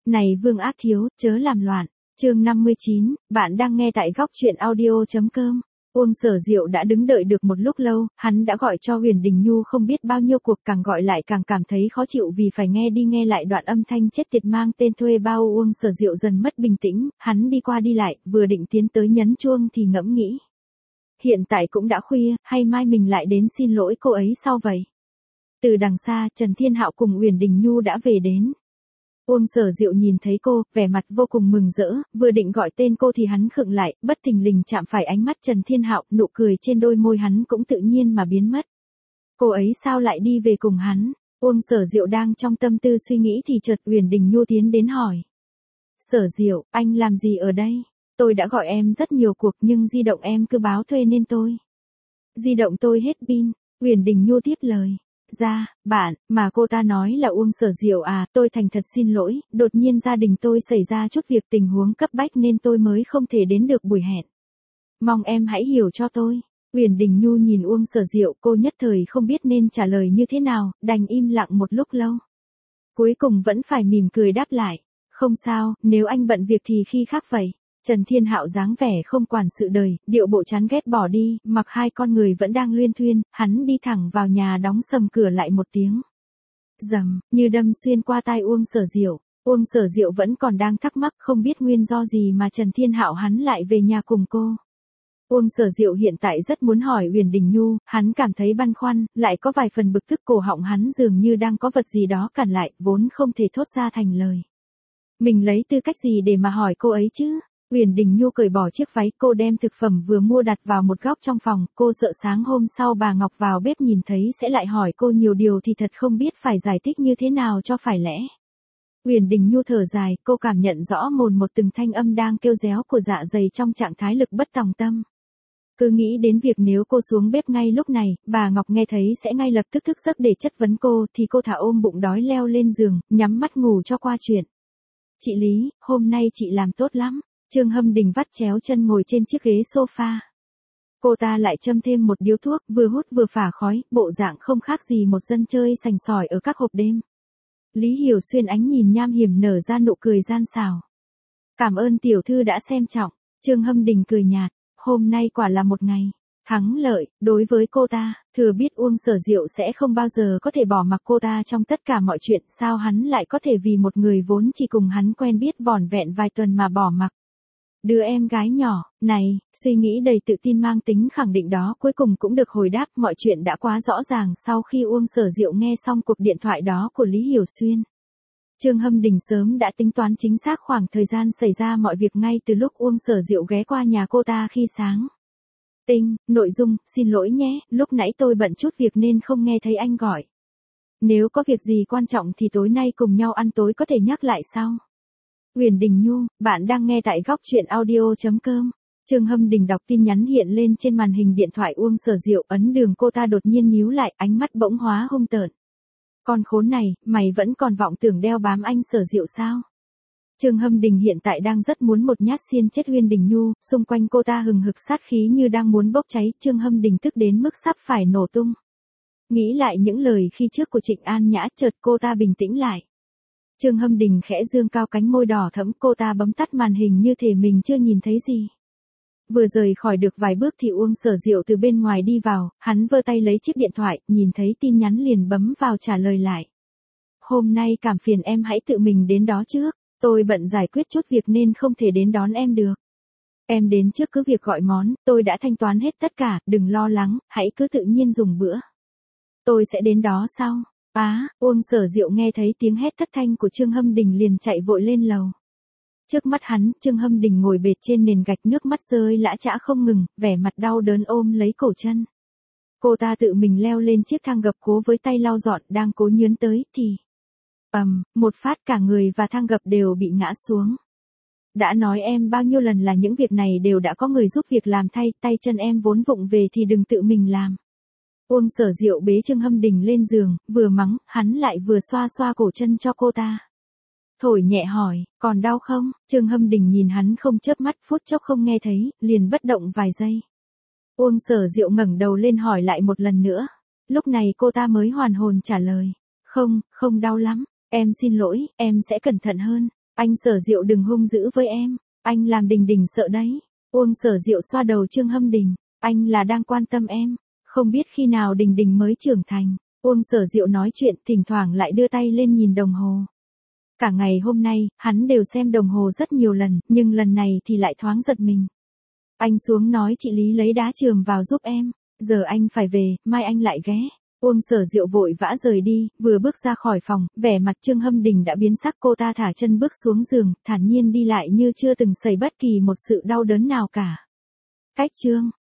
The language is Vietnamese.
Này Vương Ác Thiếu, chớ làm loạn. Chương 59, bạn đang nghe tại góc truyện audio.com. Uông Sở Diệu đã đứng đợi được một lúc lâu, hắn đã gọi cho Huyền Đình Nhu không biết bao nhiêu cuộc, càng gọi lại càng cảm thấy khó chịu vì phải nghe đi nghe lại đoạn âm thanh chết tiệt mang tên thuê bao. Uông Sở Diệu dần mất bình tĩnh, hắn đi qua đi lại, vừa định tiến tới nhấn chuông thì ngẫm nghĩ. Hiện tại cũng đã khuya, hay mai mình lại đến xin lỗi cô ấy sau vậy? Từ đằng xa, Trần Thiên Hạo cùng Huyền Đình Nhu đã về đến. Uông Sở Diệu nhìn thấy cô, vẻ mặt vô cùng mừng rỡ, vừa định gọi tên cô thì hắn khựng lại, bất thình lình chạm phải ánh mắt Trần Thiên Hạo, nụ cười trên đôi môi hắn cũng tự nhiên mà biến mất. Cô ấy sao lại đi về cùng hắn? Uông Sở Diệu đang trong tâm tư suy nghĩ thì chợt Huyền Đình Nhu tiến đến hỏi. Sở Diệu, anh làm gì ở đây? Tôi đã gọi em rất nhiều cuộc nhưng di động em cứ báo thuê nên tôi. Di động tôi hết pin, Huyền Đình Nhu tiếp lời. Dạ, bạn, mà cô ta nói là Uông Sở Diệu à, tôi thành thật xin lỗi, đột nhiên gia đình tôi xảy ra chút việc tình huống cấp bách nên tôi mới không thể đến được buổi hẹn. Mong em hãy hiểu cho tôi. Huyền Đình Nhu nhìn Uông Sở Diệu, cô nhất thời không biết nên trả lời như thế nào, đành im lặng một lúc lâu. Cuối cùng vẫn phải mỉm cười đáp lại. Không sao, nếu anh bận việc thì khi khác vậy. Trần Thiên Hạo dáng vẻ không quản sự đời, điệu bộ chán ghét bỏ đi, mặc hai con người vẫn đang luyên thuyên, hắn đi thẳng vào nhà đóng sầm cửa lại một tiếng. Rầm, như đâm xuyên qua tai Uông Sở Diệu. Uông Sở Diệu vẫn còn đang thắc mắc không biết nguyên do gì mà Trần Thiên Hạo hắn lại về nhà cùng cô. Uông Sở Diệu hiện tại rất muốn hỏi Huyền Đình Nhu, hắn cảm thấy băn khoăn, lại có vài phần bực tức, cổ họng hắn dường như đang có vật gì đó cản lại, vốn không thể thốt ra thành lời. Mình lấy tư cách gì để mà hỏi cô ấy chứ? Huyền Đình Nhu cởi bỏ chiếc váy, cô đem thực phẩm vừa mua đặt vào một góc trong phòng, cô sợ sáng hôm sau bà Ngọc vào bếp nhìn thấy sẽ lại hỏi cô nhiều điều thì thật không biết phải giải thích như thế nào cho phải lẽ. Huyền Đình Nhu thở dài, cô cảm nhận rõ mồn một từng thanh âm đang kêu réo của dạ dày trong trạng thái lực bất tòng tâm. Cứ nghĩ đến việc nếu cô xuống bếp ngay lúc này, bà Ngọc nghe thấy sẽ ngay lập tức thức giấc để chất vấn cô thì cô thả ôm bụng đói leo lên giường, nhắm mắt ngủ cho qua chuyện. Chị Lý, hôm nay chị làm tốt lắm. Trương Hâm Đình vắt chéo chân ngồi trên chiếc ghế sofa. Cô ta lại châm thêm một điếu thuốc, vừa hút vừa phả khói, bộ dạng không khác gì một dân chơi sành sỏi ở các hộp đêm. Lý Hiểu Xuyên ánh nhìn nham hiểm nở ra nụ cười gian xảo. Cảm ơn tiểu thư đã xem trọng. Trương Hâm Đình cười nhạt, hôm nay quả là một ngày thắng lợi đối với cô ta, thừa biết Uông Sở Diệu sẽ không bao giờ có thể bỏ mặc cô ta trong tất cả mọi chuyện, sao hắn lại có thể vì một người vốn chỉ cùng hắn quen biết vỏn vẹn vài tuần mà bỏ mặc. Đứa em gái nhỏ, này, suy nghĩ đầy tự tin mang tính khẳng định đó cuối cùng cũng được hồi đáp, mọi chuyện đã quá rõ ràng sau khi Uông Sở Diệu nghe xong cuộc điện thoại đó của Lý Hiểu Xuyên. Trương Hâm Đình sớm đã tính toán chính xác khoảng thời gian xảy ra mọi việc ngay từ lúc Uông Sở Diệu ghé qua nhà cô ta khi sáng. Nội dung, xin lỗi nhé, lúc nãy tôi bận chút việc nên không nghe thấy anh gọi. Nếu có việc gì quan trọng thì tối nay cùng nhau ăn tối có thể nhắc lại sau. Huyền Đình Nhu, bạn đang nghe tại góc truyện audio.com. Trương Hâm Đình đọc tin nhắn hiện lên trên màn hình điện thoại Uông Sở Diệu, ấn đường cô ta đột nhiên nhíu lại, ánh mắt bỗng hóa hung tợn. Con khốn này, mày vẫn còn vọng tưởng đeo bám anh Sở Diệu sao? Trương Hâm Đình hiện tại đang rất muốn một nhát xiên chết Huyền Đình Nhu, xung quanh cô ta hừng hực sát khí như đang muốn bốc cháy, Trương Hâm Đình tức đến mức sắp phải nổ tung. Nghĩ lại những lời khi trước của Trịnh An Nhã, chợt cô ta bình tĩnh lại. Trương Hâm Đình khẽ dương cao cánh môi đỏ thẫm, cô ta bấm tắt màn hình như thể mình chưa nhìn thấy gì. Vừa rời khỏi được vài bước thì Uông Sở Diệu từ bên ngoài đi vào, hắn vơ tay lấy chiếc điện thoại, nhìn thấy tin nhắn liền bấm vào trả lời lại. Hôm nay cảm phiền em hãy tự mình đến đó trước, tôi bận giải quyết chút việc nên không thể đến đón em được. Em đến trước cứ việc gọi món, tôi đã thanh toán hết tất cả, đừng lo lắng, hãy cứ tự nhiên dùng bữa. Tôi sẽ đến đó sau. Uông Sở Diệu nghe thấy tiếng hét thất thanh của Trương Hâm Đình liền chạy vội lên lầu. Trước mắt hắn, Trương Hâm Đình ngồi bệt trên nền gạch, nước mắt rơi lã chã không ngừng, vẻ mặt đau đớn ôm lấy cổ chân. Cô ta tự mình leo lên chiếc thang gập cố với tay lau dọn, đang cố nhướn tới thì một phát cả người và thang gập đều bị ngã xuống. Đã nói em bao nhiêu lần là những việc này đều đã có người giúp việc làm thay, tay chân em vốn vụng về thì đừng tự mình làm. Uông Sở Diệu bế Trương Hâm Đình lên giường, vừa mắng, hắn lại vừa xoa xoa cổ chân cho cô ta. Thổi nhẹ hỏi, còn đau không? Trương Hâm Đình nhìn hắn không chớp mắt, phút chốc không nghe thấy, liền bất động vài giây. Uông Sở Diệu ngẩng đầu lên hỏi lại một lần nữa. Lúc này cô ta mới hoàn hồn trả lời. Không đau lắm, em xin lỗi, em sẽ cẩn thận hơn. Anh Sở Diệu đừng hung dữ với em, anh làm Đình Đình sợ đấy. Uông Sở Diệu xoa đầu Trương Hâm Đình, anh là đang quan tâm em, không biết khi nào Đình Đình mới trưởng thành. Uông Sở Diệu nói chuyện thỉnh thoảng lại đưa tay lên nhìn đồng hồ. Cả ngày hôm nay, hắn đều xem đồng hồ rất nhiều lần, nhưng lần này thì lại thoáng giật mình. Anh xuống nói chị Lý lấy đá chườm vào giúp em, giờ anh phải về, mai anh lại ghé. Uông Sở Diệu vội vã rời đi, vừa bước ra khỏi phòng, vẻ mặt Trương Hâm Đình đã biến sắc, cô ta thả chân bước xuống giường, thản nhiên đi lại như chưa từng xảy bất kỳ một sự đau đớn nào cả. Cách chương